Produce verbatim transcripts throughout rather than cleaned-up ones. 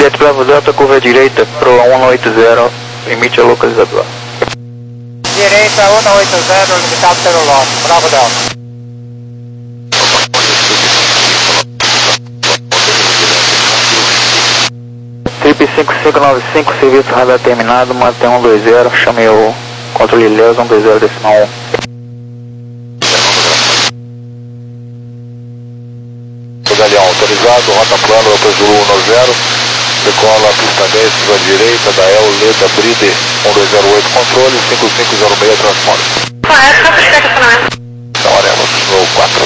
Juliette Bravo Delta, curva direita, Pro um oito zero, limite a localizador. Direita um oito zero, limitado pelo lote, Bravo Delta. Trip cinco cinco nove cinco, serviço radar terminado, mantém um dois zero, chame o controle Ilhéus um dois zero decimal um. Medalhão autorizado, rota plano, Alfa Zulu um nove zero, decola pista dez, à direita, da El Leda Bride um dois zero oito, controle cinco cinco zero seis, transponder. Correto, só para estacionamento. Amarelo, Snow quatro.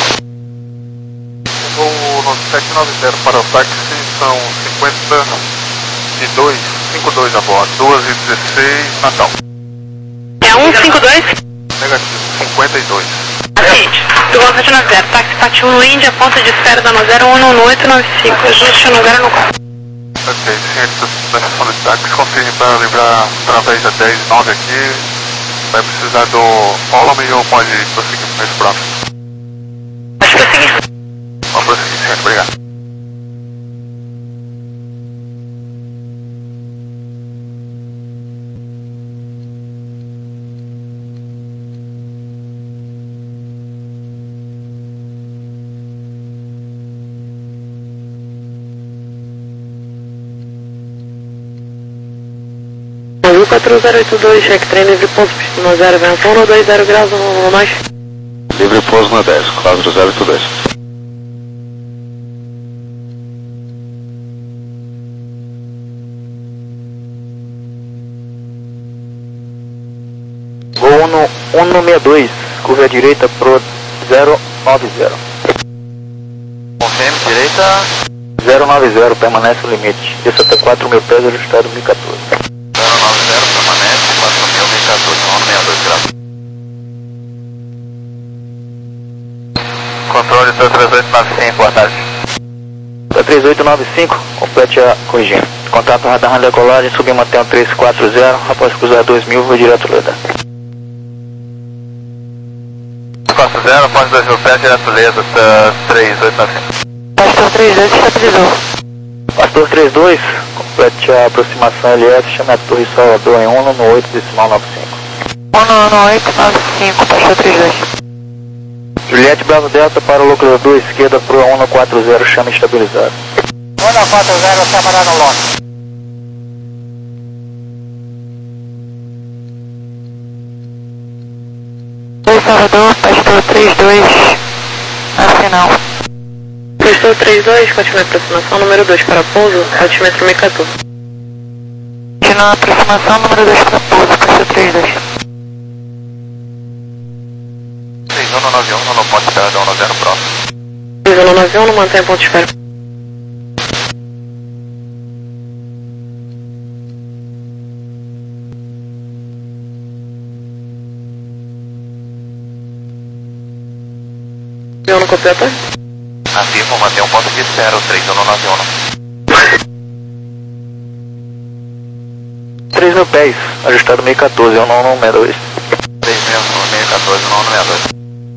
Voo sete nove zero para o táxi, são cinquenta e dois, cinquenta e dois a bordo, duas e dezesseis, Natal. É um cinco dois? Negativo, cinquenta e dois. Seguinte, do Gol sete nove zero, táxi Pati um, Índia, ponta de espera da nove zero um um oito nove cinco, ajuste no zero no quatro. Ok, ciente da estação de táxi, confirme para livrar através da dez nove aqui, vai precisar do home ou pode prosseguir com esse próximo? Pode prosseguir. Vamos prosseguir, ciente, obrigado. quatro zero oito dois, check trem livre pouso, pista zero, vento um dois zero graus, um nós. Livre pouso na dez, quatro zero oito dois. Voo no um seis dois, curva direita, Pro zero nove zero. Confirme, direita. zero nove zero, permanece no limite. Desça até quatro mil pés, ajustado mil e quatorze. zero nove zero, permanece, quatro mil, mil e quatorze, um seis dois graus. Controle três oito nove cinco, boa tarde. três oito nove cinco, complete a corrigir. Contato radar na decolagem, subir mantenha três quatro zero, após cruzar dois mil, vou direto Leda. quatro zero, após dois mil pés, direto Leda, três oito nove cinco. Pastor três dois, estabilizou. Pastor três dois, complete a aproximação L S, chame a Torre Salvador em um no oito decimal nove cinco. um um oito nove cinco, Pastor três dois. Juliette Bravo Delta para o localizador esquerda, Pro um quatro zero, chame estabilizado. um quatro zero, câmara no lote. Oi, Salvador, Pastor três dois, na final. Pastor três dois, continua a aproximação, número dois para pouso, altímetro mil e quatorze. Continua a aproximação, número dois para pouso, Pastor três dois. três um nove um, não pode esperar, um zero próximo. três um nove um, não mantém ponto de espera. Eu não completa? Afirmo, manter um ponto de espera, o três um nove um. três mil pés, ajustado mil e quatorze, um um seis dois. três mil e quatorze, um um seis dois.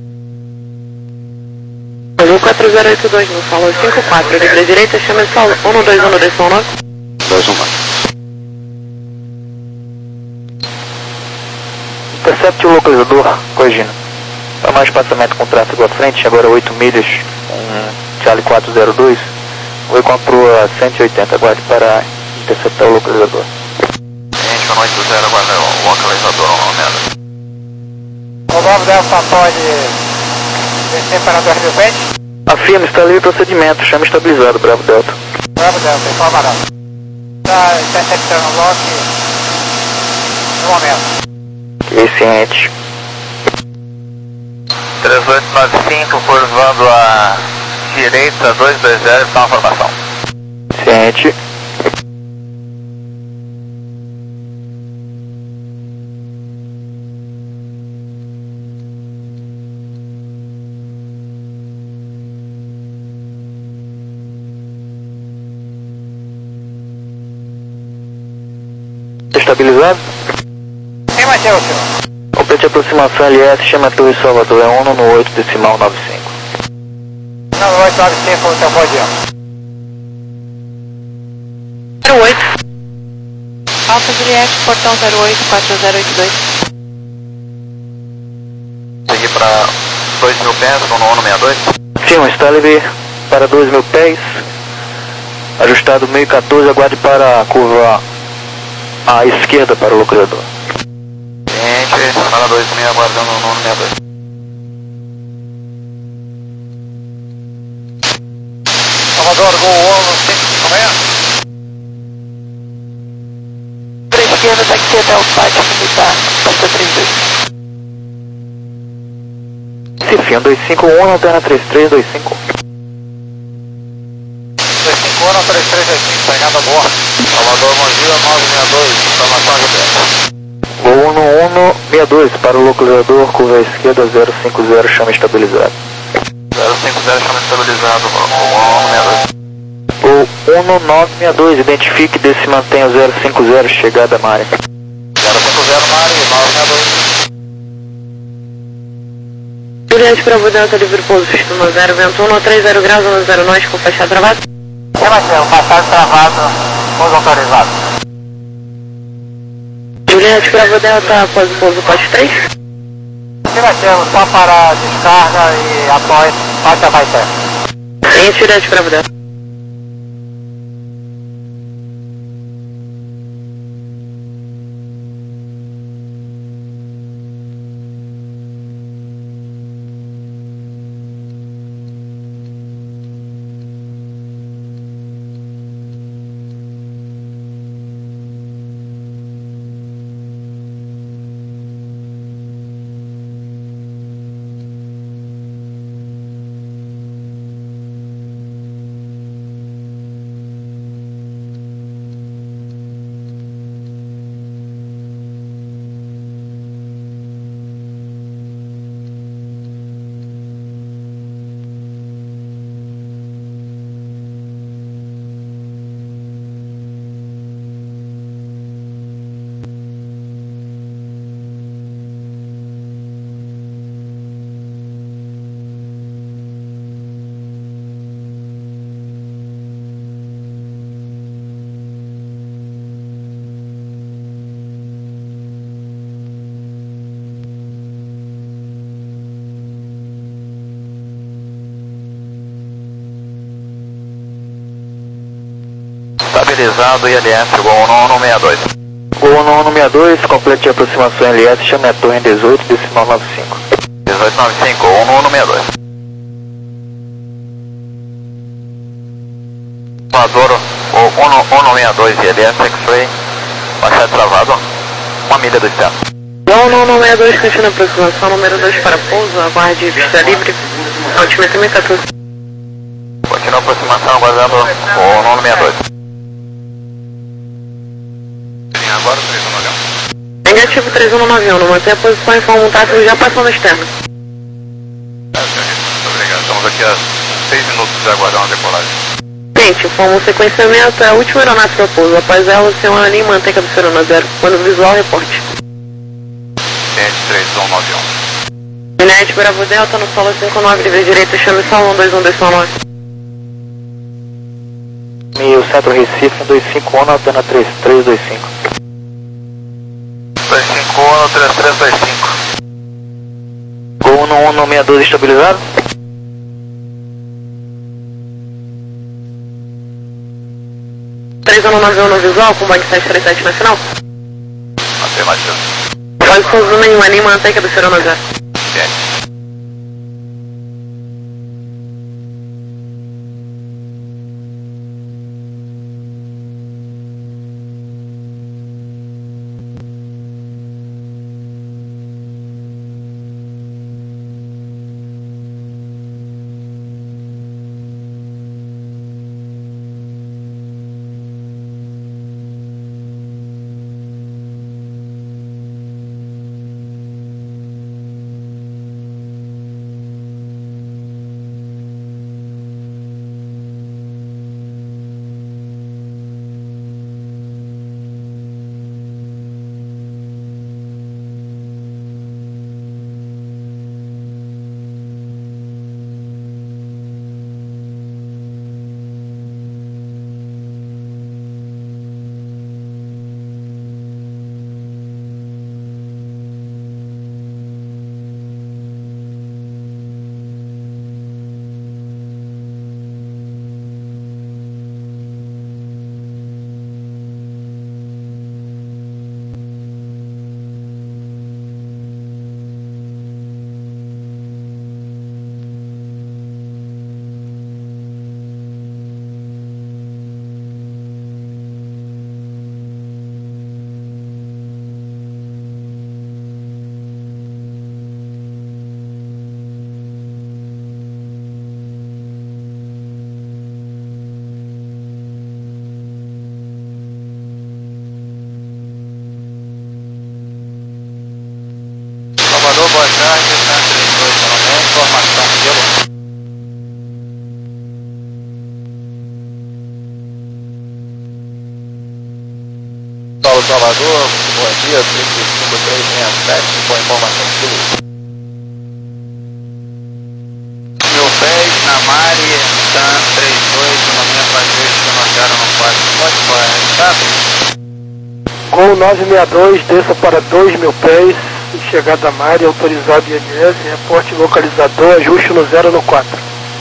Azul quatro zero oito dois, no salão cinco quatro, livre direita, chama de salão um dois um dois um nove. dois um nove. Intercept o localizador, corrigindo. Para mais espaçamento com tráfego à frente, agora oito milhas, um Charlie quatro zero dois. Vou comprou a cento e oitenta, aguarde para interceptar o localizador. Gente, um oito zero, aguarda o localizador, um merda. O Bravo Delta pode descer para dois mil pés? Afirma, está livre procedimento, chama estabilizado, Bravo Delta. Bravo Delta, informará. Está interceptando o lote no momento. Ok, ciente. três oito nove cinco, curvando a direita, dois dois zero, está uma formação. Ciente. Estabilizado? Sim, Matheus, senhor. Complete a aproximação L S, chama a Torre Salvador, é um no oito decimal nove cinco. nove oito nove cinco, então pode ir. Alfa Juliette, portão zero oito quatro zero oito dois. Segui para dois mil pés, no nono sessenta e dois. Sim, um Stalin para dois mil pés. Ajustado meio quatorze, aguarde para a curva à esquerda para o localizador. Gente, para dois mil, aguardando o nono sessenta e dois. Salvador, Gol Olo, cinco cinco seis. Para a esquerda, daqui até o pátio militar, pasta trinta e dois. Cifinho dois cinco um, alterna três três dois cinco. dois cinco um, três três dois cinco, pegada boa. Salvador, Mogi, nove seis dois, informação G P S. Gol um um sessenta e dois para o localizador, curva à esquerda zero cinco zero, chama estabilizado. zero cinco zero, chama estabilizado, Gol Gol um nove seis dois, identifique e se mantenha zero cinco zero, chegada à área. zero cinco zero, Mari, nove seis dois. Juliette Bravo Delta, livre pouso, sistema zero, vento um, três zero graus, um zero nós, com faixa travada. Sim, Marcelo, passagem travado, pouso autorizado. Juliette Bravo Delta, após o pouso, poste três. Sim, Marcelo, só para descarga e após, pode abaixo terra. Em Juliette Bravo Delta. Estabilizado I L S, Gol um um seis dois. Gol um um seis dois, complete a aproximação L S, chame a torre em dezoito, decimal nove cinco. dezoito nove cinco, um um seis dois. Salvador, o um um seis dois I L S, X-Ray, baixar travado, uma milha do externo. um um seis dois, continua a aproximação, número dois para pouso, aguarde pista livre, altímetro mil e quatorze. Continua a aproximação, aguardando o um um seis dois. Agora três um nove um. Negativo três um nove um, mantém a posição e informa um tráfego já passando externo. É, muito obrigado. Estamos aqui há seis minutos de aguardar uma decolagem. Gente, informa o sequenciamento, é a última aeronave para pouso. Após ela, o senhor ali mantém a cabeceira na zero. Quando visual, reporte. Gente, três um nove um. Juliette Bravo Delta, no solo cinco nove, livre direito, chame só um dois um dois nove. Mil Centro Recife, dois cinco um, alterna três três dois cinco. dois cinco um, três três dois cinco. Gol um um seis dois estabilizado. três um nove um no visual, com bag sete três sete na final. Afirmativo. Faz pouso nenhum ali, mantém a cabeceira na zero. Gente. Salvador, bom dia, trinta e cinco três seis sete, com informação de Mil pés na Mari, Tan trinta e dois, noventa e dois, que zero no quatro. Pode correr, Gol nove seis dois, desça para dois mil pés, chegada a Mari, autorizado I N S, reporte localizador, ajuste no zero no quatro.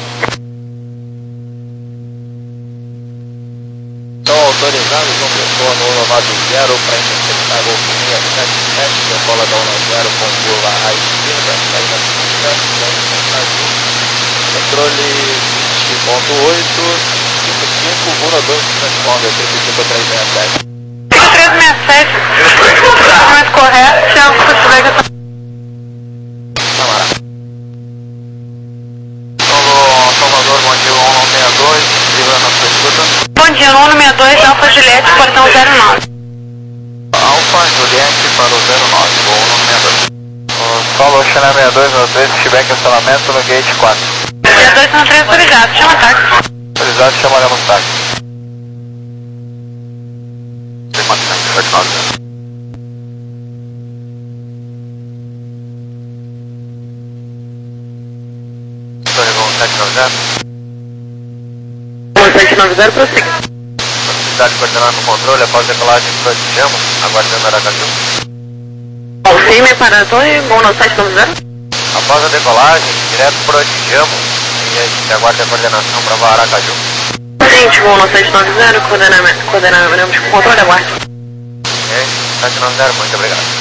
Então, autorizado, João Pessoa no um nove zero para interceptar Golf seis sete sete, decola da um zero com curva à esquerda, saída pista, controle vinte ponto oito, cinco cinco, um dois, transponder, trinta e cinco três seis sete. três seis sete, documento correto, Thiago Futslega. Camarada. Salvador, bom dia, um seis dois, livra na sua escuta. Bom dia, no um seis dois, Alfa Juliette, portão zero nove. Alfa Juliette para o zero nove, voo um seis dois. Solo China seis dois nove três, se tiver cancelamento no gate quatro. seis dois nove três, autorizado, chama táxi. Autorizado, chamaremos táxi. Tem mais sete nove zero. sete nove zero. sete nove zero, prossiga. Cidade coordenando o controle, após decolagem protegemos, aguardando Aracaju. Confirme para Tony, gol no sete nove zero. Após a decolagem, direto protegemos e a gente aguarda a coordenação para voar Aracaju. Gente, gol no sete nove zero, coordenamento, coordenamento com controle, aguarde. Ok, sete nove zero, muito obrigado.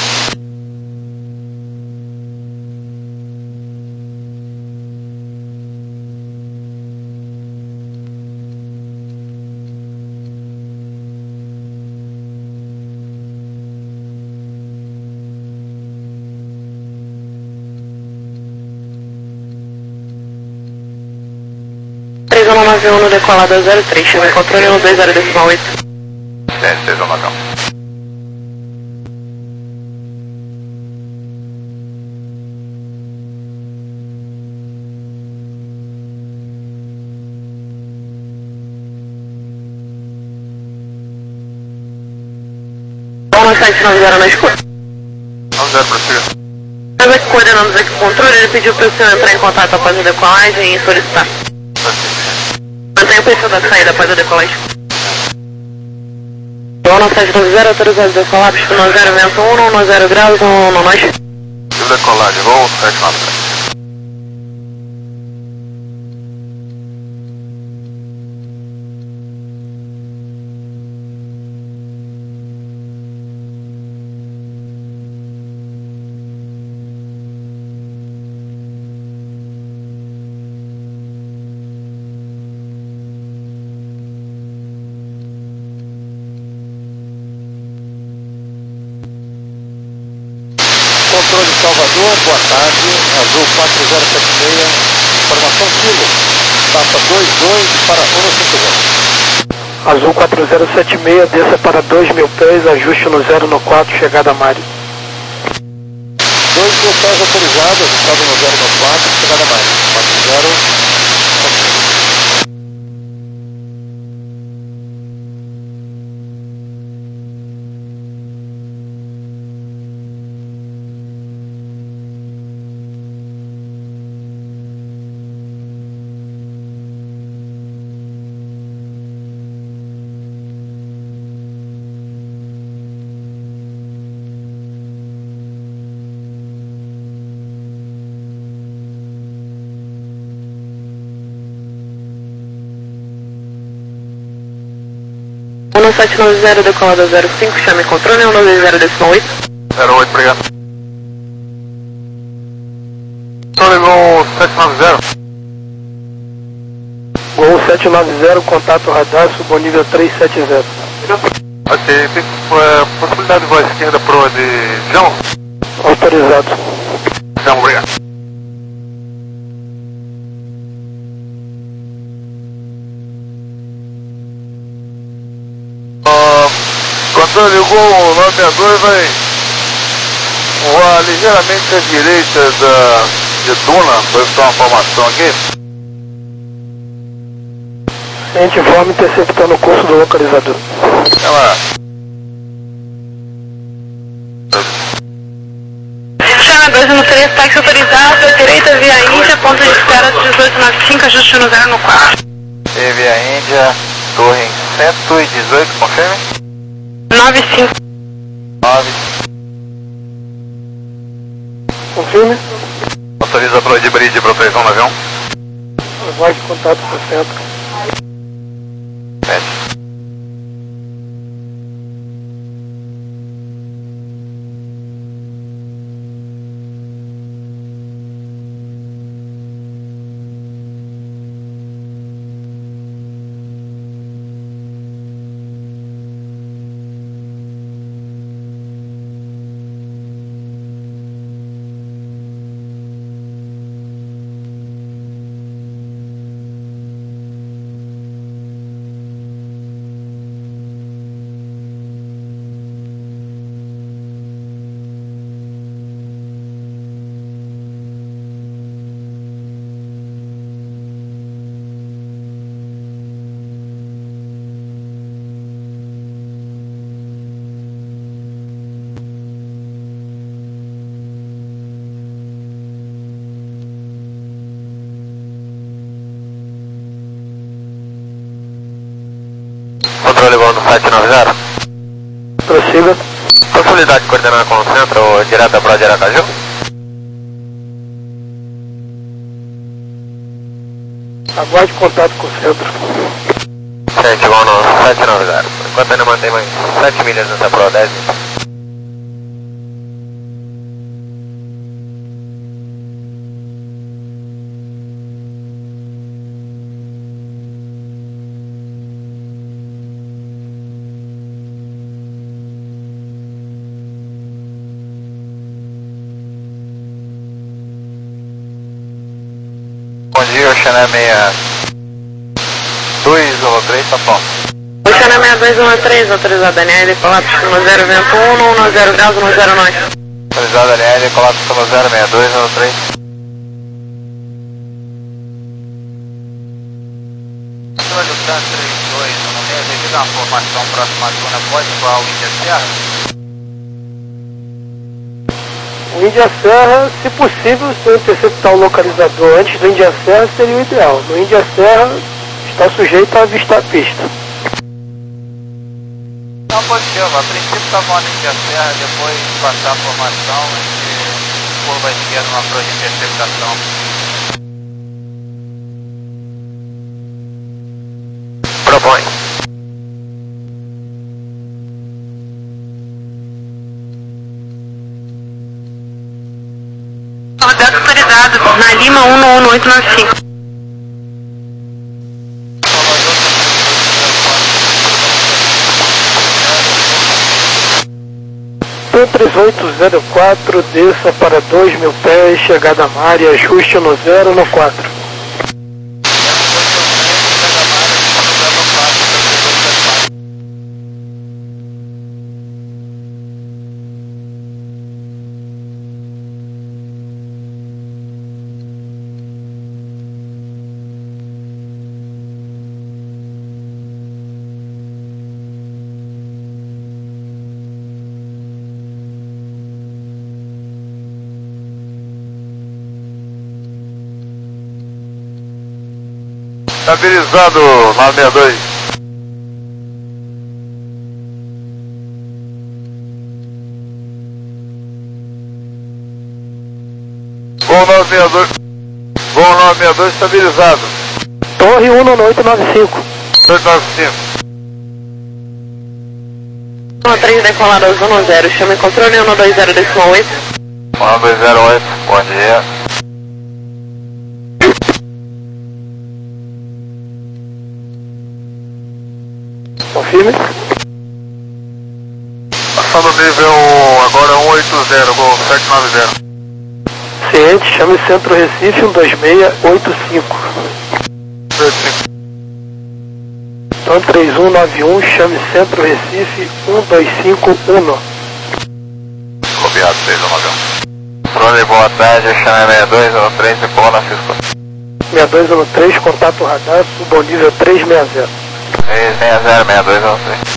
três um nove um no decolado zero três, chama controle no dois zero decimal oito. três um nove um. Gol no sete nove zero na escuta. nove zero, prossiga. Mas aqui coordenamos aqui o controle, ele pediu para o senhor entrar em contato após a decolagem e solicitar. Mantenha o perfil da saída após a decolagem. Gol no sete nove zero, autorizado decolar, pista no zero vento um, no zero graus, no, no nós. E decolagem, voo sete nove zero. Controle Salvador, boa tarde, Azul quatro zero sete seis, informação Kilo, passa dois dois para um cinco zero. Azul quatro zero sete seis, desça para dois mil pés, ajuste no zero no quatro, chegada a Mari. dois mil pés autorizado, ajustado no zero no quatro, chegada a Mari. quatro zero. um sete nove zero, decolada zero cinco, chame controle, um dois zero decimal oito. zero oito, obrigado. Controle Gol sete nove zero. Gol sete nove zero, contato radar, subonível três sete zero. Ok, tem uh, possibilidade de voar à esquerda proa de João? Autorizado. João, obrigado. Uh, controle Gol nove seis dois vai voar ligeiramente à direita da, de Duna, para dar uma formação aqui. A gente informa interceptando o curso do localizador. Ela táxi autorizado, direita via Índia, ponto de espera dezoito noventa e cinco, ajuste no zero no quatro. E via Índia, torre cento e dezoito, confirme? nove cinco. nove. Confirme. Autoriza para o de bridge para o três um nove um. Voz de contato com o centro. sete. Controle voo no sete nove zero. Prossiga. Possibilidade de coordenar com o centro ou direta para de Aracaju? Aguarde contato com o centro. Gente, voo no sete nove zero. Enquanto ainda mantém mais sete milhas nessa Pro dez. Bom dia, Oceané seis dois um três, tá bom. Oceané seis dois um três, autorizado N L, colapso no zero vento um, no zero graus, no zero nove. Autorizado N L, colapso no zero seis dois um três. Controle do Tan três dois um seis, devido à formação próxima à zona, pode voar o Índia Serra? O Índia Serra, se possível, se eu interceptar o localizador antes do Índia Serra, seria o ideal. No Índia Serra, está sujeito a avistar a pista. Não, positivo. A princípio está voando Índia Serra, depois de passar a formação, a gente curva à esquerda numa proa de interceptação. Propõe. Rodado autorizado, na Lima um no um no oito nove cinco. T três oito zero quatro, desça para dois mil pés, chegada à área, ajuste no zero no quatro. Estabilizado nove seis dois. Voo nove seis dois. Voo nove seis dois estabilizado. Torre um no oito nove cinco. oito nove cinco. um três decolado um zero, chame controle um dois zero decimal oito. um dois zero oito, bom dia. Confirme. Passando o nível agora um oito zero, voo sete nove zero. Ciente, chame Centro Recife um dois seis oito cinco. Então três um nove um, chame Centro Recife um dois cinco um. Copiado, três um nove um. Controle, boa tarde, chame seis dois um três, decola na Cisco. seis dois um três, contato radar, subo ao nível três seis zero. três seis zero, seis dois um três.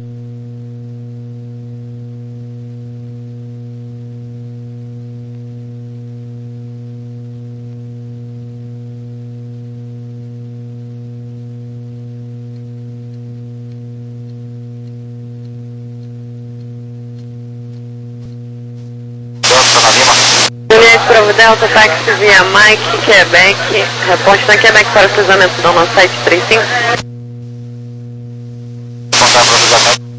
Delta Táxi via Mike, Quebec, reporte na Quebec para cruzamento da nossa sete três cinco. Contar para o cruzamento.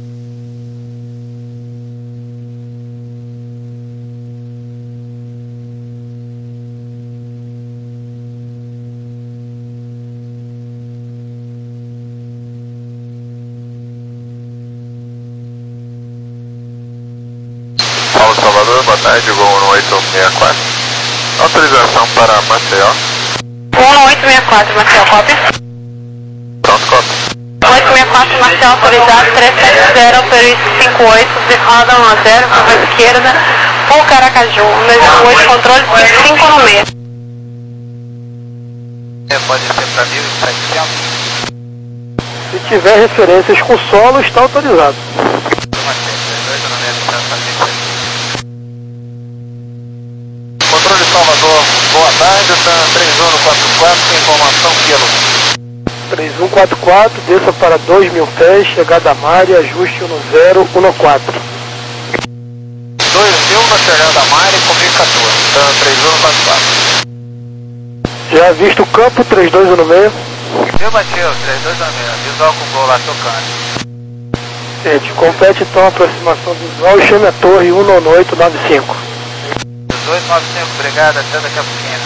Paulo Salvador, boa tarde, Gol um oito seis quatro. Autorização para Maceió. um oito seis quatro, Maceió, cópia. Pronto, cópia. um oito seis quatro, Maceió, autorizado, três sete zero, Perício cinco oito, roda um zero, curva esquerda, Full Caracaju, um oito, controle cinco no meio. É, pode ser para mil e setecentos. Se tiver referências com solo, está autorizado. Controle Salvador, boa tarde, três um quatro quatro, informação pelo três um quatro quatro, desça para dois mil pés, chegada a Mari, ajuste um zero um quatro. dois mil na chegada a Mari, comigo quatorze, então três um quatro quatro. Já visto o campo, três dois um seis. Eu bati, três dois um seis, visual com gol lá tocando. Gente, compete então a aproximação visual e chame a torre um nove oito nove cinco. dois nove cinco, obrigado, até daqui a pouquinho.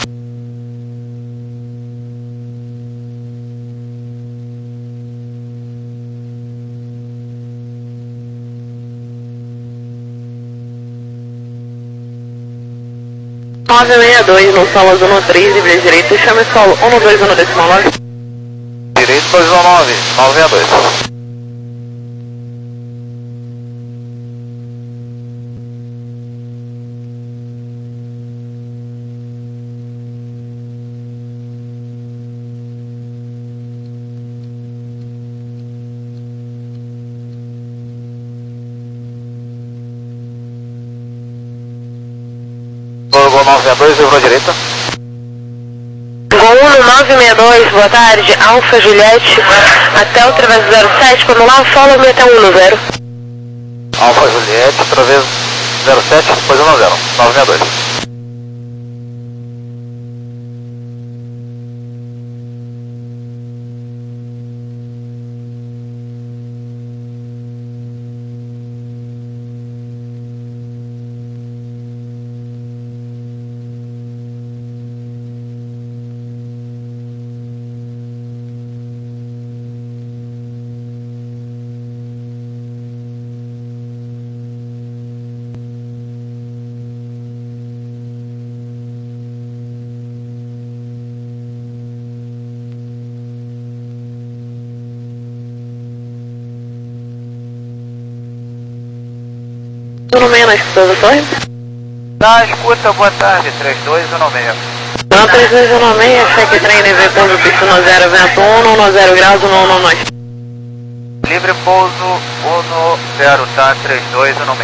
nove seis dois, no solo zona três, livre direito, chame solo um dois um decimal nove. Direito dois um nove, nove seis dois. Gol nove seis dois, livrou direita. Gol um nove seis dois, boa tarde, Alfa Juliette, até o Travesso zero sete, quando lá, follow me até um zero. Alfa Juliette, Travesso zero sete, depois um zero, nove seis dois. um seis na escuta da torre? Na escuta, boa tarde, três dois um seis. Não, três dois um seis, cheque trem, N V, pouso, pista no zero, vento um, um zero graus, um um nove. Livre pouso um zero, tá, três dois um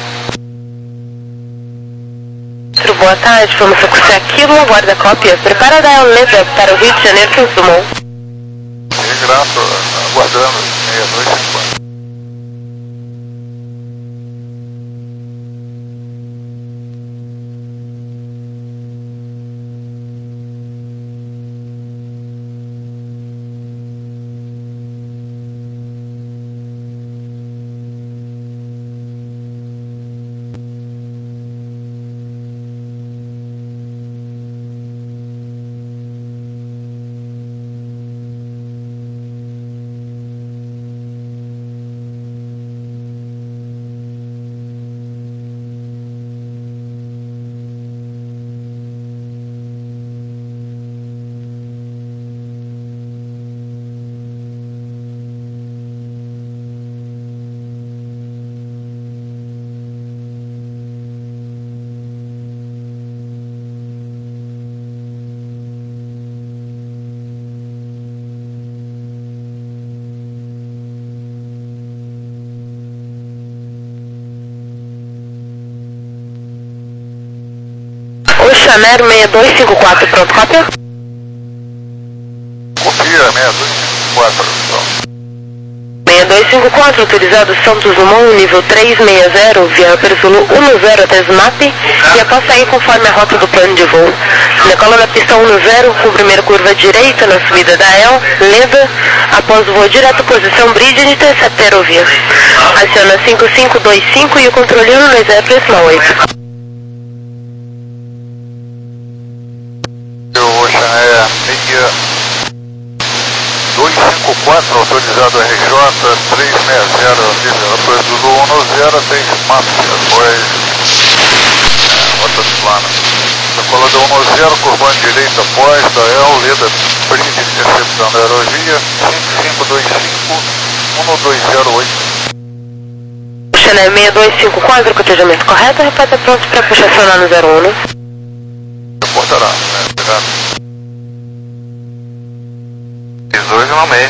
seis. Boa tarde, informação com você aqui, uma guarda cópia. Prepara da Leda para o Rio de Janeiro, que Dumont. Grato, aguardando, meia-noite e quatro. Chanero seis dois cinco quatro, pronto, cópia? Confia, seis dois cinco quatro, então. seis dois cinco cinco quatro, autorizado Santos Dumont, nível trezentos e sessenta, via Persolo um zero até Smap, e após sair conforme a rota do plano de voo. Decola da pista um zero, com primeira curva direita na subida da E L, Leda, após o voo direto, posição bridge e intercepta a aerovia. Aciona cinco cinco dois cinco e o controle um dois zero para oito. Ocean Air meia dois cinco quatro, autorizado R J trezentos e sessenta, após do um zero até Smap, após é, rota plana. Decola do um zero, curvando direita após da E L, Leda, bridge interceptando a aerovia, cinco cinco dois cinco, um dois zero oito. Ocean Air seis dois cinco quatro, cotejamento correto, repórter pronto para puxar acionar no zero um. Reportará, né? Obrigado. dois no meio.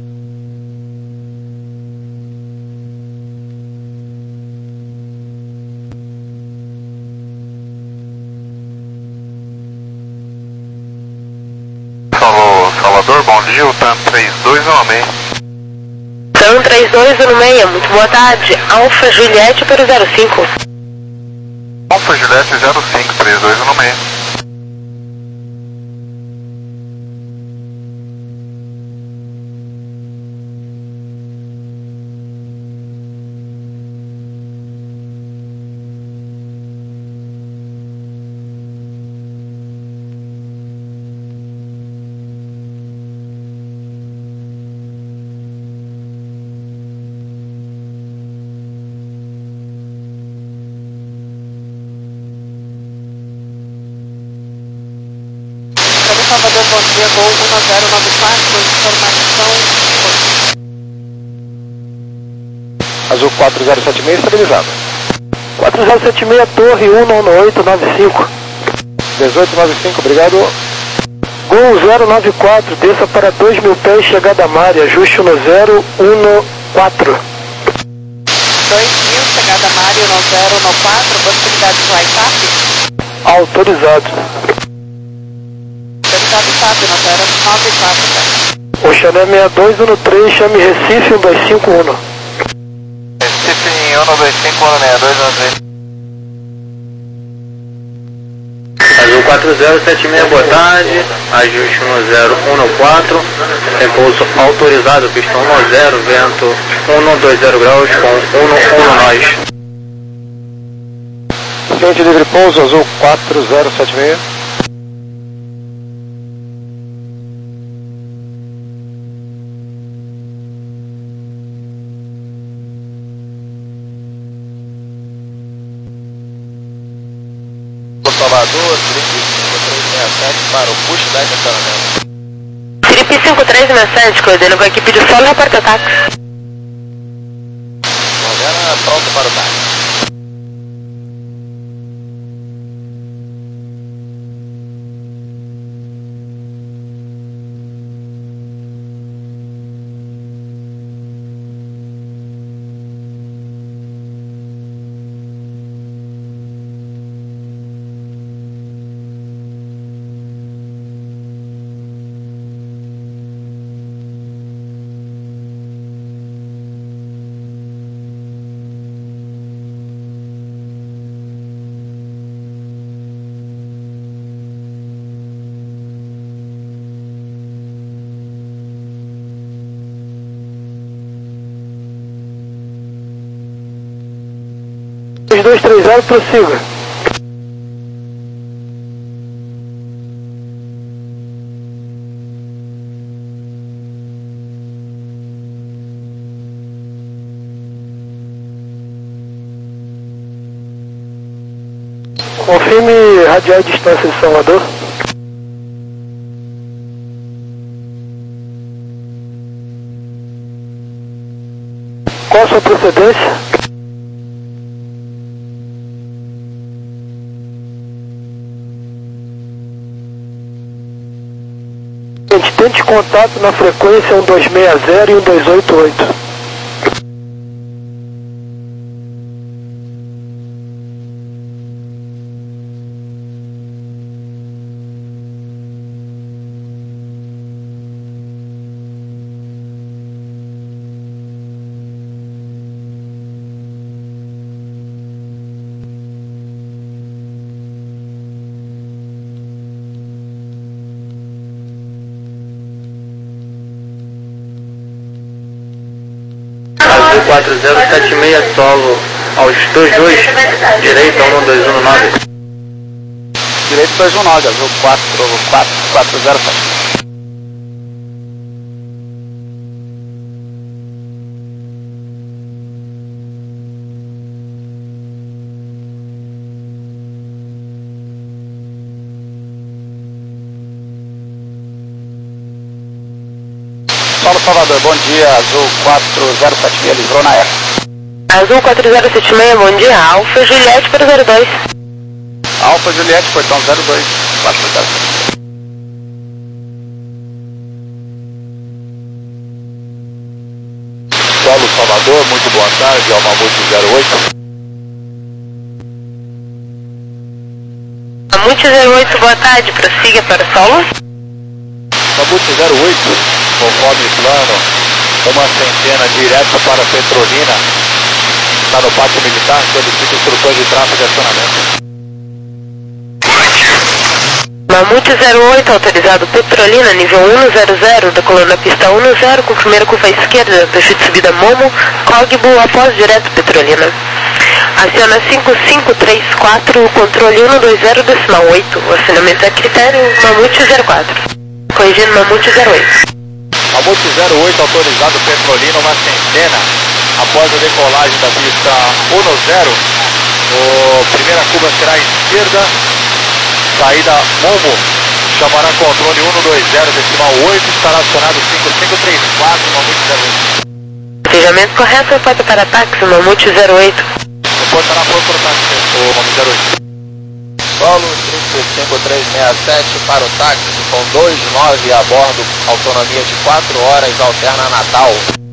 Falou, Salvador, bom dia, o TAM trinta e dois no meio. TAM trinta e dois no meio, muito boa tarde, Alfa Juliette para o zero cinco. Alfa Juliette zero cinco, trinta e dois no meio. Salvador, bom dia, Gol um zero nove quatro, informação. Azul quatro zero sete seis, estabilizado. quatro zero sete seis, Torre um nove oito nove cinco. dezoito nove cinco, obrigado. Gol zero nove quatro, desça para dois mil pés, chegada a Mari, ajuste no zero um quatro. dois mil, chegada a Mari, um zero um quatro, possibilidade de WhatsApp? Autorizado. Autorizado S A P, no zero nove quatro. Ocean Air seis dois um três, chame Recife um dois cinco um. Recife um dois cinco um seis dois um três. Azul quatro zero sete seis, boa tarde, ajuste no zero um quatro, tem pouso autorizado, pista um zero, vento um dois zero graus com um um nós. Ciente livre pouso, Azul quatro zero sete seis. Salvador, Trip cinco três seis sete para o push da estacionamento. Trip cinco três seis sete, coordenando com a equipe de solo e reporta táxi. Coordena pronto para o táxi. três dois três zero, prossiga. Confirme radial distância de Salvador. Qual a sua procedência? Tente contato na frequência um dois seis zero e um dois oito oito. Azul quatro zero sete seis, solo aos dois dois, direita um dois um nove. Direito dois um nove, Azul quatro quatro quatro zero sete. Paulo Salvador, bom dia, Azul quatro zero sete seis, livrou na F. Azul quatro zero sete seis, bom dia, Alfa Juliette para zero dois. Alfa Juliette, portão zero dois, quatro zero sete. Paulo Salvador, muito boa tarde, ao Mamute zero oito. Mamute zero oito, boa tarde, prossiga para solo. Mamute zero oito, conforme plano, uma centena direto para Petrolina. Está no pátio militar, solicita instrutor de tráfego e acionamento. Mamute zero oito, autorizado Petrolina, nível um zero zero, decolando a pista um zero, com primeira curva à esquerda, trecho de subida Momo, Cogbo, após direto Petrolina. Aciona cinco cinco três quatro, controle um dois zero decimal oito, o acionamento é critério Mamute zero quatro. Corrigindo Mamute zero oito. Mamute zero oito, autorizado Petrolina, uma centena, após a decolagem da pista um zero, a primeira curva será à esquerda, saída Momo, chamará controle um dois zero decimal oito, estará acionado cinco cinco três quatro, Mamute zero oito. Fechamento correto, reporta para táxi, Mamute zero oito. Reportará pronto para o táxi, o Mamute zero oito. Paulo trinta e cinco três seis sete para o táxi, com dois nove a bordo, autonomia de quatro horas, alterna Natal.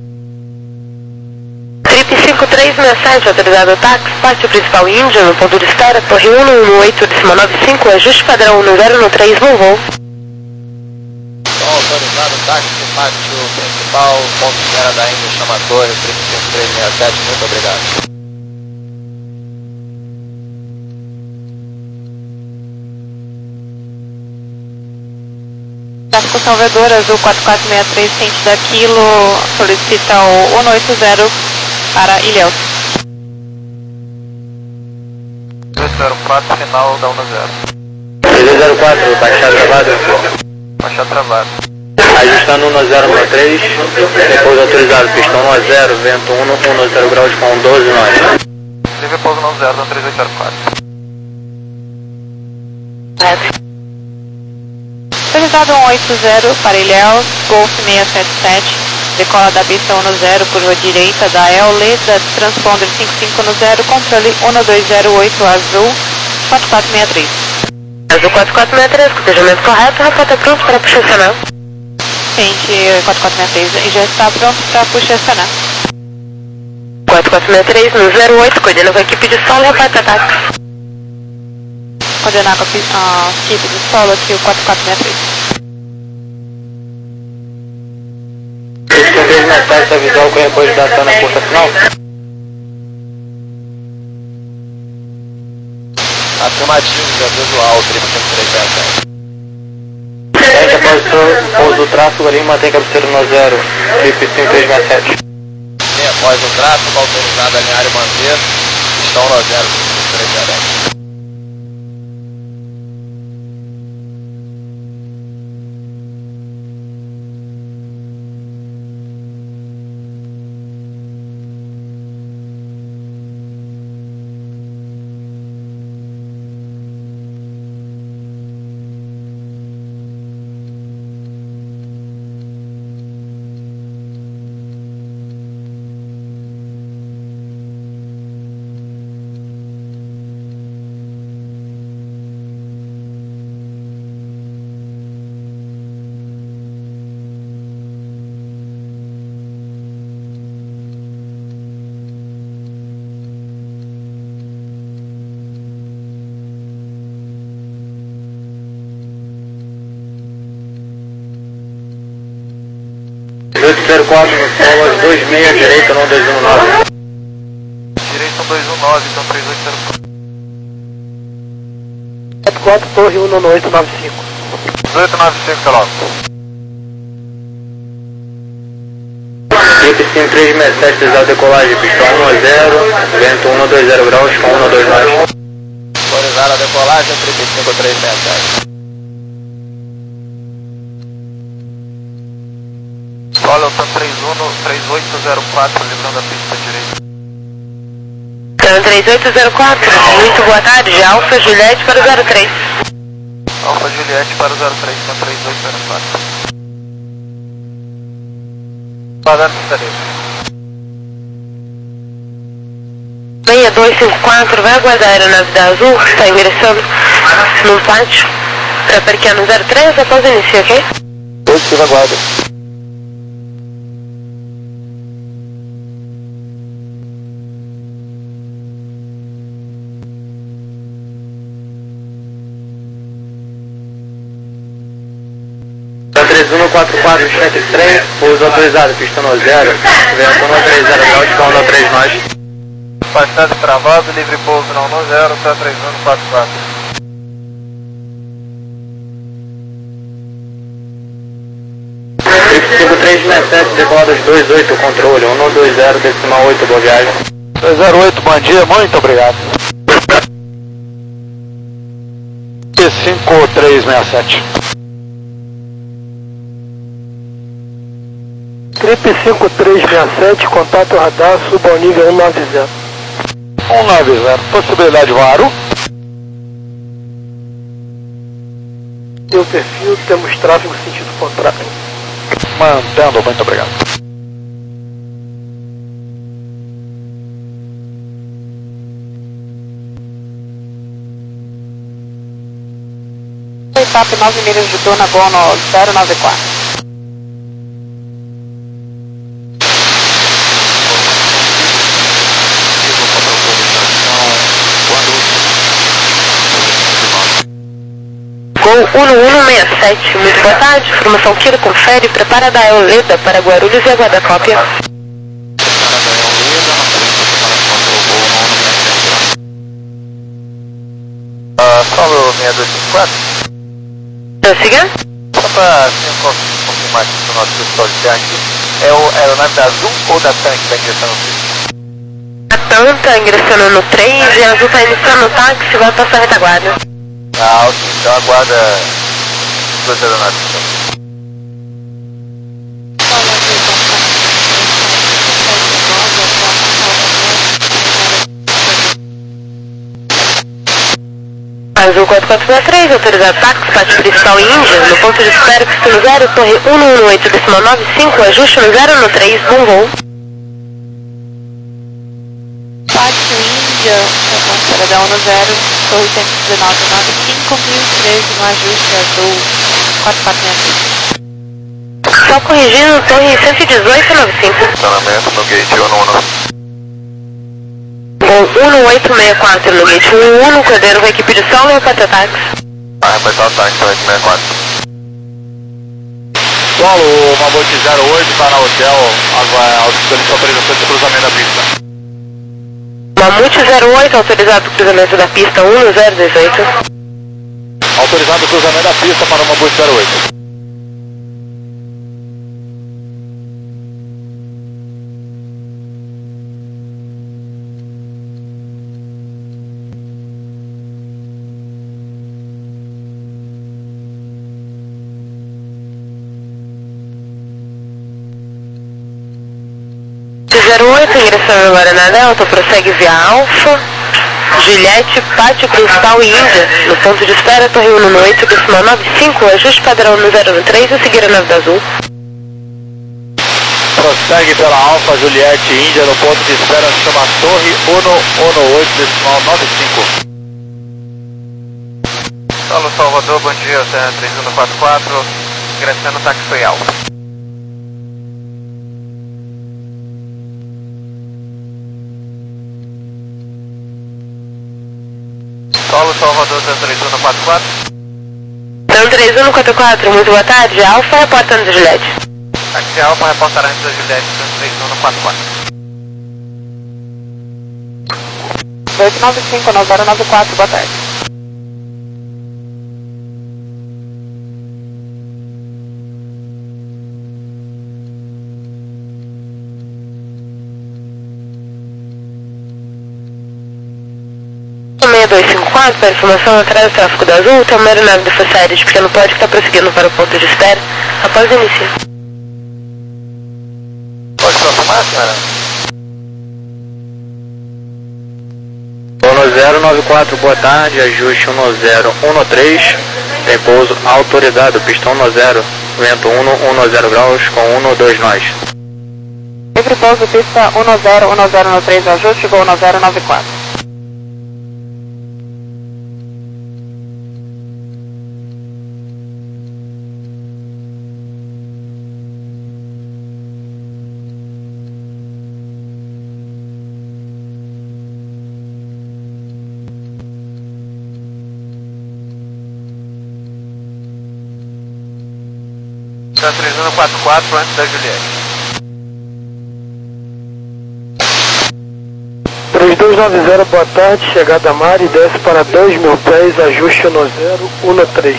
Trip cinco três seis sete, autorizado táxi, parte principal Índia, no ponto de espera, torre um um oito decimal nove cinco, ajuste padrão um zero um três, no voo. Então, autorizado táxi, pátio principal, ponto de espera da Índia, chama torre, trinta e cinco três seis sete, muito obrigado. Tráfego Salvador, Azul quatro quatro seis três, sentido Aquilo, solicita o um oito zero para Ilhéus. três zero quatro, final da um zero. três zero quatro, baixa travado. Baixa travado. Ajustando um zero um três, depois autorizado, pistão um zero, vento um, um zero graus com doze nós. Livre pouso um zero, no três oito zero quatro. Autorizado um oito zero para Ilhéus, Golf seis sete sete, decola da pista um zero, curva direita da Eoleda, transponder cinco cinco zero, controle um dois zero oito, Azul quatro quatro seis três. Azul quatro quatro seis três, cotejamento correto, reporta pronto para puxacionar. Sente quatro quatro seis três e já está pronto para puxacionar. quatro quatro seis três no zero oito, coordenando com a equipe de solo, reporta táxi. Coordenar com a a equipe de solo aqui o quatro quatro seis três. Esse três mensagem visual com repouso da ação na curta final. Afirmativo, já visual, trinta e cinco três seis sete. Sente após o pouso do tráfego ali, mantém cabeceira no zero, trip cinco três seis sete. Sim, após o tráfego, autorizado a alinhar e manter, estão no zero cinco três seis sete. oito zero quatro, solas dois seis, direita no dois um nove. Direita um dois um nove, então três oito zero quatro. quatro quatro, torre um oito nove cinco. dezoito nove cinco, tá logo. Trip cinco três seis sete, decisão decolagem, pistão um a zero, vento um dois zero graus com um dois nove. Autorizar a decolagem, Trip cinco três seis sete. Olha, três um, três oito zero quatro, livrando a pista direita. três oito zero quatro, muito boa tarde, Alfa Juliette para o zero três. Alfa Juliette para o zero três, com três oito zero quatro. Pagando pista livre. seis dois cinco quatro, vai aguardar a aeronave da Azul, que está ingressando no pátio, para parquear no zero três após o início, ok? Positivo, aguarda. três um quatro quatro sete três, pouso autorizado, pista no zero, vento um três zero graus com um três nove. Bastante travado, livre pouso não no zero, tá três um quatro quatro. cinco três seis sete, decoladas dois oito, controle, um dois zero, decimal oito, boa viagem. dois zero oito, bom dia, muito obrigado. cinco três seis sete. Trip cinco três seis sete, contato radar, suba ao nível cento e noventa. cento e noventa, possibilidade de varo. Seu perfil, temos tráfego sentido contrário. Mantendo, muito obrigado. Etapa nove milhas de Dona Bono zero nove quatro. Gol um um seis sete, muito boa tarde, informação Kilo confere, prepara da Eoleda para Guarulhos e aguarda a cópia. Uh, solo seis dois cinco quatro. Prossiga? Só para confirmar aqui para o nosso pessoal de aqui, é o aeronave da Azul ou da TAM que está ingressando no três? A TAM está ingressando no três e a Azul está iniciando no táxi, vai passar a retaguarda. Ah, ok, então aguarda duas aeronaves então. Azul quatro quatro seis três, autorizado táxi, pátio principal Índia, no ponto de espera, pista no zero, torre um um oito, decimal nove cinco, ajuste no zero no três, bom voo. Pátio Índia, para da um zero, torre cento e dezenove, nove cinco mil e treze, no ajuste Azul quatro quatro seis. Só corrigindo, torre cento e dezoito, nove cinco. Estacionamento no gate um um. Gol um oito seis quatro no gate um um, no cordeiro com a equipe de solo e o porta-táxi. Vai repetir o táxi para sessenta e quatro. Solo, Mabote zero oito, está na hotel, agora solicita autorização de cruzamento da pista. Mamute zero oito, autorizado o cruzamento da pista um zero um oito. Autorizado o cruzamento da pista para o Mabote zero oito. zero oito, ingressando agora na Delta, prossegue via Alfa, Juliette, pátio principal e Índia, no ponto de espera, torre um um oito, decimal nove cinco, ajuste padrão no zero um três e seguir a nave da Azul. Prossegue pela Alfa, Juliette, Índia, no ponto de espera, chama torre um um oito, decimal nove cinco. Solo Salvador, bom dia, três um quatro quatro, ingressando táxi Alfa. Solo Salvador, três um quatro quatro. Então três um quatro quatro, muito boa tarde, Alfa reportando da Juliette. Aqui é Alfa, reportará antes da Juliette, três um quatro quatro. oito nove cinco, nove zero nove quatro, boa tarde. seis dois cinco quatro, para informação, atrás do tráfego da Azul, tem uma aeronave da Força Aérea de pequeno porte que está prosseguindo para o ponto de espera após o início. Pode confirmar, senhora? um zero nove quatro, boa tarde, ajuste um zero um três, tem pouso autorizado, pistão um zero, vento um zero graus com um dois nós. Livre pouso, pista um zero um zero três, ajuste, voo um zero nove quatro. Está três um quatro quatro antes da Juliette. três dois nove zero, boa tarde, chegada a mar e desce para dois mil pés, ajuste um zero um três.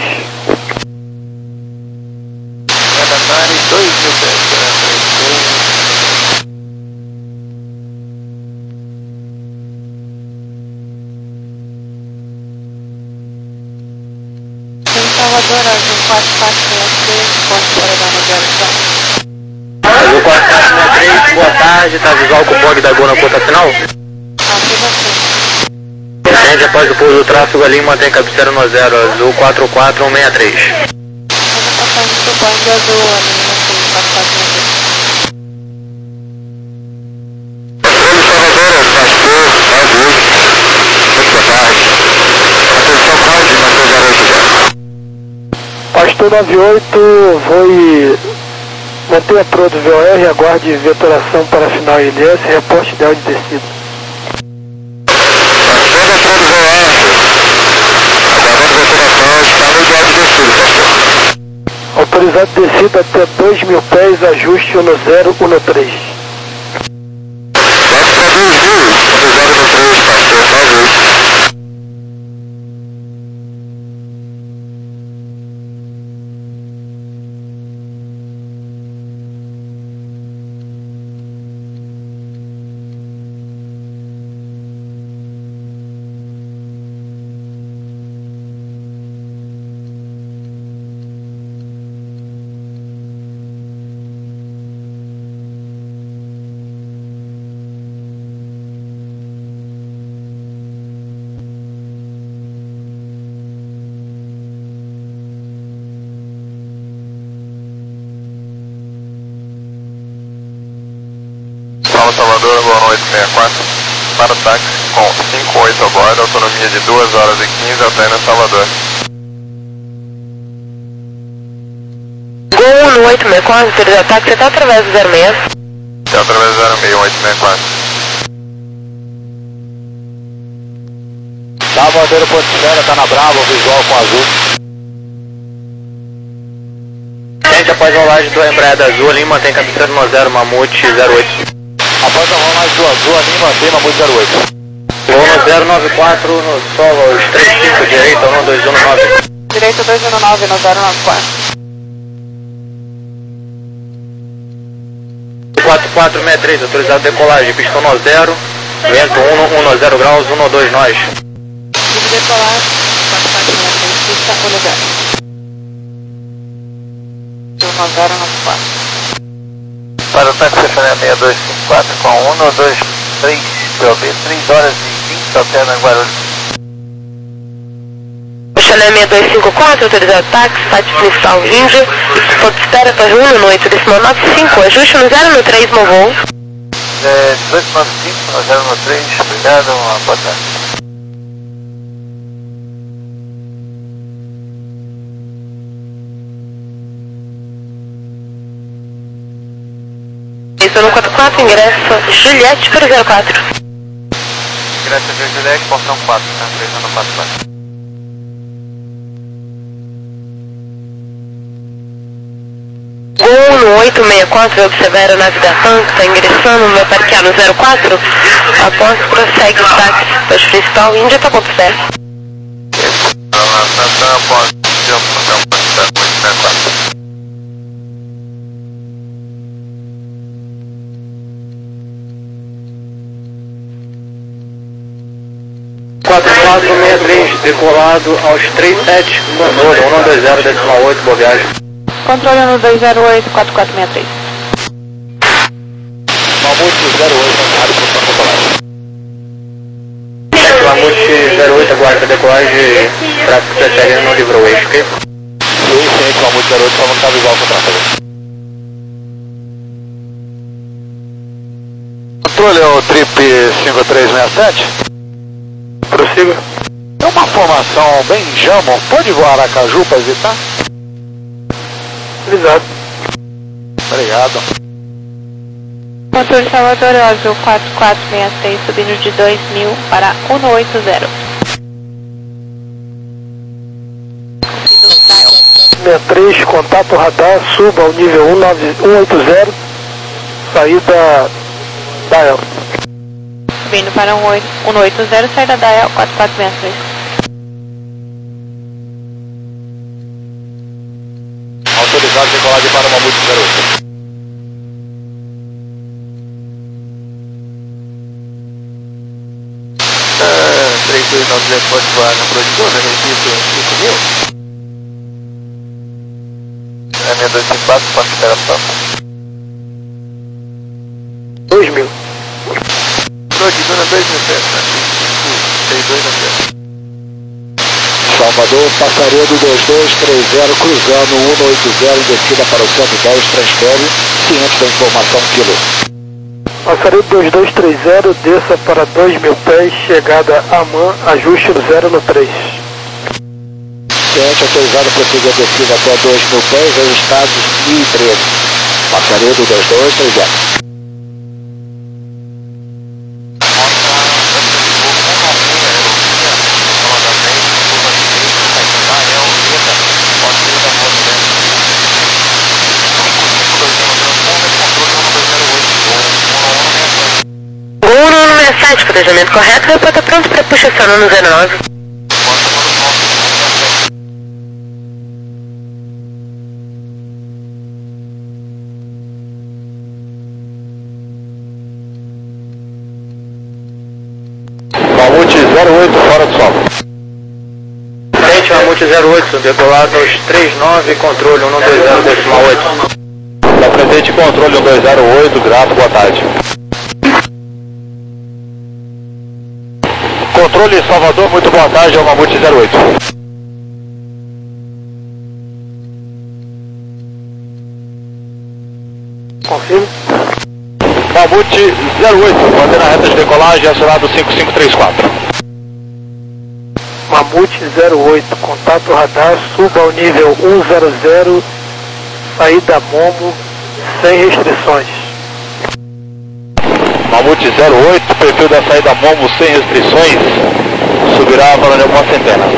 Chegada a mar e dois mil pés, três. Salvador, Azul quatro quatro três, ponto para dar no zero. Azul quatro quatro três, boa tarde, tá visual com o P O G da Gol na ponta final? Atende após o pouso do tráfego ali, mantém cabeceira no zero, Azul quatro quatro um seis três. Passagem do banho de Azul, ali, mantém quatro quatro três. Pastor nove oito, voe, mantenha pronto V O R, aguarde vetoração para final I L S, reporte ideal de descida. Autorizado descida até dois mil pés, ajuste um zero um três. Salvador, boa noite, sessenta e quatro, para o táxi com cinco oito a bordo, autonomia de duas horas e quinze, alternando Salvador. Gol no oito seis quatro, autorizado táxi até através do zero seis. Até através do zero seis oito seis quatro. Salvador, ponto de espera, tá na Bravo, visual com Azul. Atende após a rolagem do Embraer da Azul ali, mantém cabeceira no zero, Mamute zero oito. Após a rolagem do Azul ali, mantém Mamute zero oito. Voo no zero nove quatro, no solo, os três cinco, direita, um dois um nove. Direito dois um nove no zero nove quatro. quatro quatro seis três, autorizado decolagem, pistão no zero, vento um zero graus, um dois nós. Livre decolagem, quatro quatro seis três, pista um zero. um zero nove quatro. Para o táxi seis dois cinco quatro com um dois três, P O B, três horas e vinte, alterna Guarulhos. Chanel seis dois cinco quatro, autorizado táxi, site principal Índia, ponto de espera para Runo no oito decimal nove cinco, ajuste no zero três, meu voo. É, dezoito nove cinco, zero três, obrigado, uma boa tarde. um quatro quatro, ingresso Juliette para o zero quatro. Ingresso de Juliette, portão quatro, tá? três um quatro quatro. Gol no oito seis quatro, observar a nave da TAM, que está ingressando, vai parquear no zero quatro, após prossegue o táxi, peixe principal, Índia para ponto zero. quatro quatro seis três, decolado aos trinta e sete, controle um dois zero decimal oito, boa viagem. Controle um dois zero oito, quatro quatro seis três. Mamute zero oito, área para controlagem. Mamute zero oito, aguarda a decolagem, tráfego sete L não livrou o eixo, ok? Sim, sim, Mamute zero oito, só não tá visual com o tráfego. Controle é o trip cinco três seis sete. Prossiga. É uma formação bem jamo, pode voar Aracaju para evitar? Avisado. Obrigado. Controle Salvador, óbvio quatro quatro seis seis, subindo de dois mil para um oito zero. sessenta e três, contato radar, suba ao nível um oito zero, saída dial. Subindo para um oito zero, saída dial quatro quatro seis três. Autorizado decolagem para Mamute zero oito. três dois nove zero pode voar na produtora, repito, cinco mil. É minha dois cinco quatro, pode esperar a sua. dois mil. Produtora dois mil sete, seis dois nove zero. Salvador, Passaredo dois dois três zero, cruzando um oito zero, em descida para o cento e dez, transfere, ciente da informação, quilo. Passaredo dois dois três zero, desça para dois mil pés, chegada a Man, ajuste no zero no três. Ciente autorizado a prosseguir a descida até dois mil pés, registrados mil e treze. Passaredo dois dois três zero. Planejamento correto, reporta pronto para puxação no zero nove. Mamute zero oito, fora do sol. Frente, Mamute zero oito, decolado aos trinta e nove, controle um dois zero decimal oito. Da presente, controle um dois zero oito, grato, boa tarde. Controle Salvador, muito boa tarde, é o Mamute zero oito. Confirmo. Mamute zero oito, mantendo a reta de decolagem, acionado cinco cinco três quatro. Mamute zero oito, contato radar, suba ao nível um zero zero, saída Momo, sem restrições. Mamute zero oito, perfil da saída Momo sem restrições, subirá para uma centena.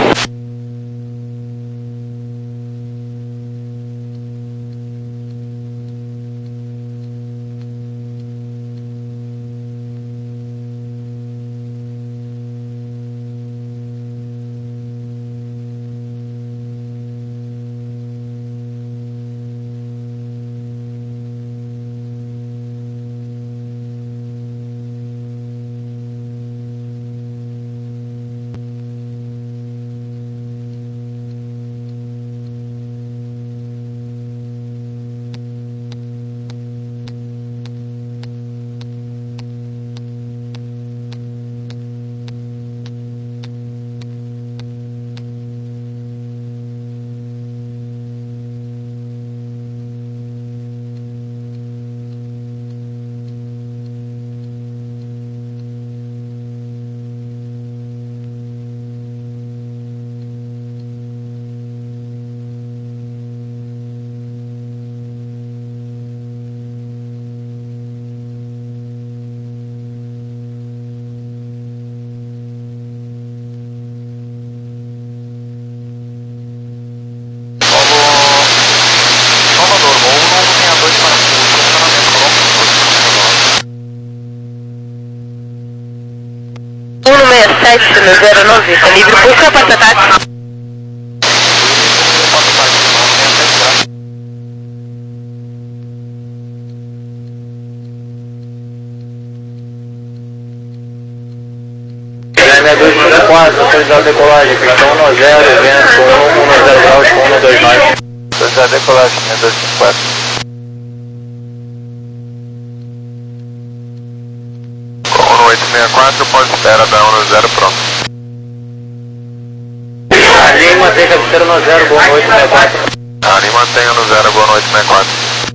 sete no zero nove, tá livre, busca porta-ataque. sessenta e dois, quatro, autorizado decolagem, pistão um zero, vento um zero graus com um dois nove. Autorizado decolagem, dois cinco quatro. um oito seis quatro, pode espera da um zero pronto. Ali mantém cabeceira no zero, boa noite, sessenta e quatro. Ali mantenha no zero, boa noite, sessenta e quatro.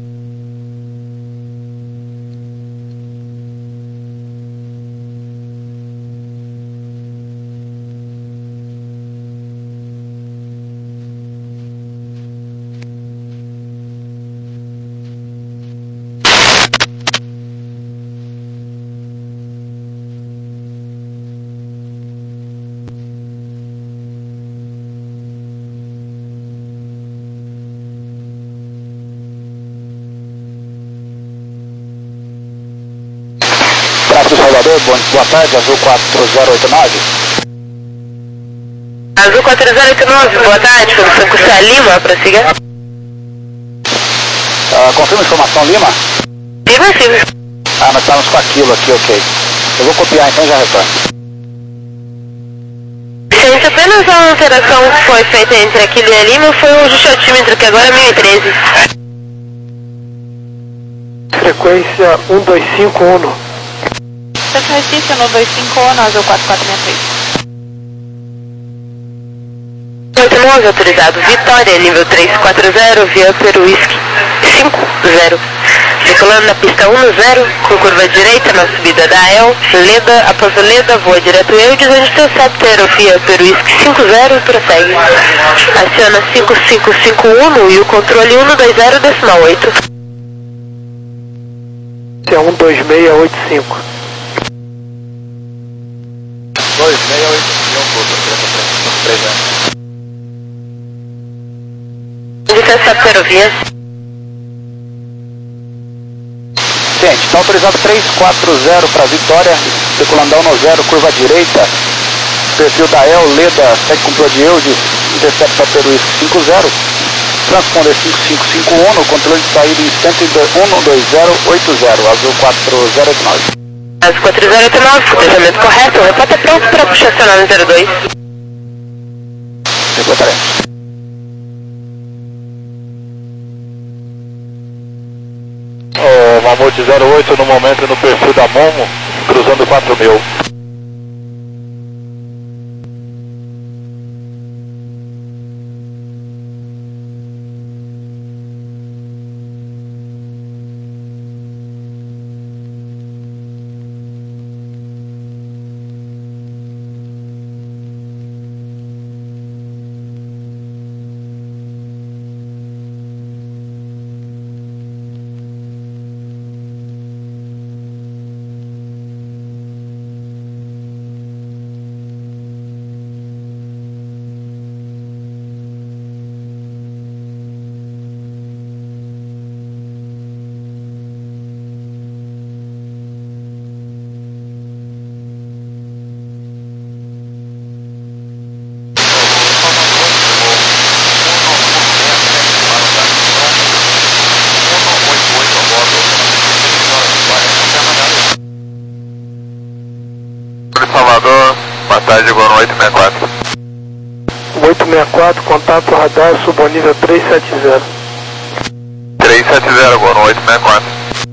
Tráfego Salvador, boa tarde, Azul quatro zero oito nove. Azul quatro zero oito nove, boa tarde, produção Custa Lima, prossiga. Uh, confirma a informação, Lima? Firma, firma. Ah, nós estamos com aquilo aqui, ok. Eu vou copiar então e já retorno. Gente, apenas a alteração que foi feita entre aquilo e a Lima foi o ajuste que agora é mil e treze. Frequência um dois cinco um. Centro Recife, no dois cinco um, Azul quatro quatro seis três. oito nove, autorizado. Vitória, nível três quatro zero, via Peru Whisky cinco zero. Decolando na pista um zero, com curva direita na subida da E L, Leda, após a Leda, voa direto Eudes, onde interceptor via Peru Whisky cinco zero e prossegue. Aciona cinco cinco cinco um e o controle um dois zero decimal oito. É um dois seis oito cinco. dois seis oito cinco, Interceptor via. Gente, está autorizado três quatro zero para Vitória, decolando no zero, curva direita, perfil da E L, Leda, segue com curva de Eudes, intercepta Peru cinco zero, transponder cinco cinco cinco um, no controle de saída em um dois zero oito zero, Azul quatro zero oito nove. Azul quatro zero oito nove, fotejamento correto, o repórter pronto para puxar acionar no zero dois. Reportaremos. O Mamute zero oito no momento no perfil da Momo, cruzando quatro mil. Salvador, boa tarde, boa noite, sessenta e quatro. oito seis quatro, contato radar, subonível três sete zero. três sete zero, boa noite, sessenta e quatro.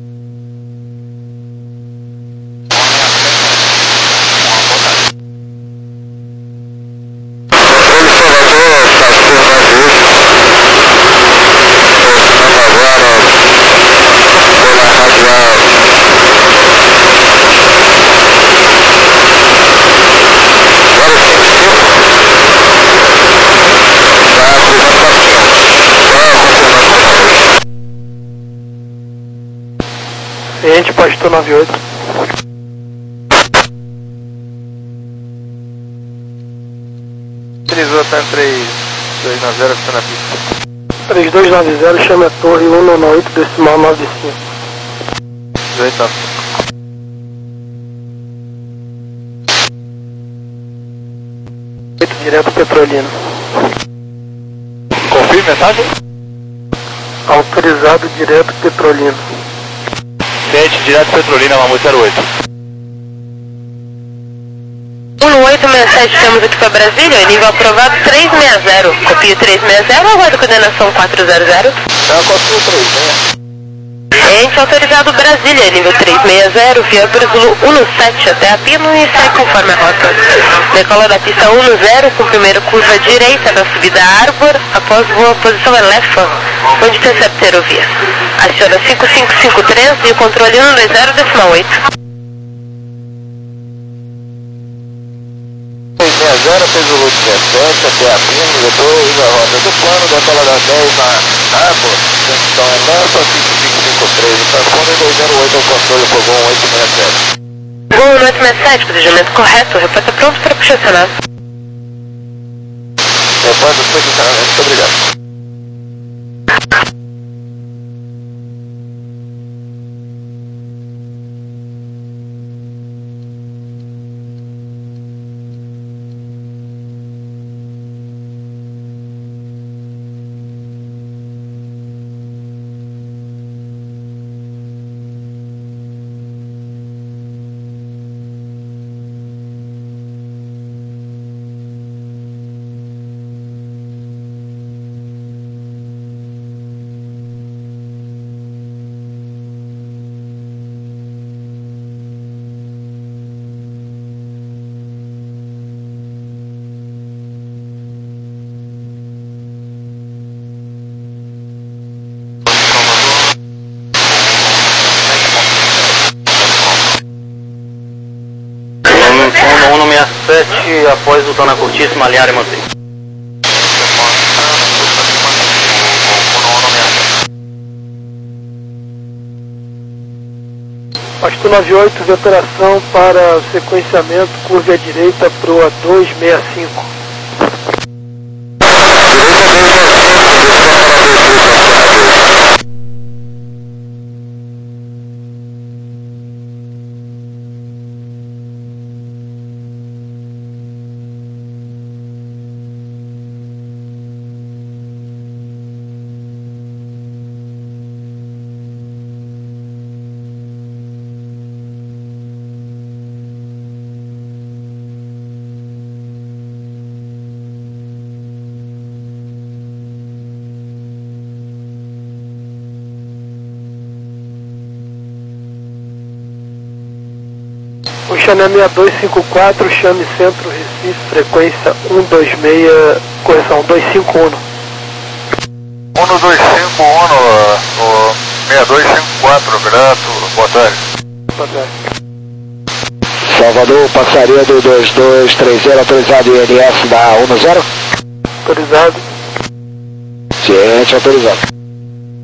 Ciente, pastor nove oito. Utilizou até três dois nove zero, está na pista. três dois nove zero, chame a torre um nove oito, decimal nove cinco. dezoito a oito direto Petrolina. Confirme mensagem? Autorizado direto Petrolina. Ciente, direto Petrolina, Mamute zero oito. um oito seis sete, estamos aqui para Brasília, nível aprovado três seis zero. Copio três seis zero, aguardo coordenação quatro zero zero. É a copia três, né? Ente autorizado Brasília, nível três seis zero, via Brasil um sete até a Pino e segue conforme a rota. Decola da pista um zero, com primeira curva direita na subida Arbor, após voa posição Elefa, onde intercepta aerovia. Aciona cinco cinco cinco três e o controle um dois zero decimal oito. três seis zero, fez o loot dezessete até a Pino, depois a rota do plano, decola da dez na Arbor, então é Elefa, cinco cinco cinco três, transponder dois zero oito ao controle por Gol oito seis sete. Gol oito seis sete, procedimento correto, repórter pronto para posicionar. Repórter posicionamento, muito obrigado. sete, após o Dona Curtíssima, alinhar e manter. Pasto nove oito, veteração para sequenciamento, curva à direita para o A dois seis cinco. O chame é seis dois cinco quatro, chame Centro Recife, frequência um dois seis, correção, dois cinco um. um dois cinco um, o seis dois cinco quatro, grato, boa tarde. Boa tarde. Salvador, passaria do dois dois três zero, autorizado I N S da um zero? Autorizado. Ciente, autorizado.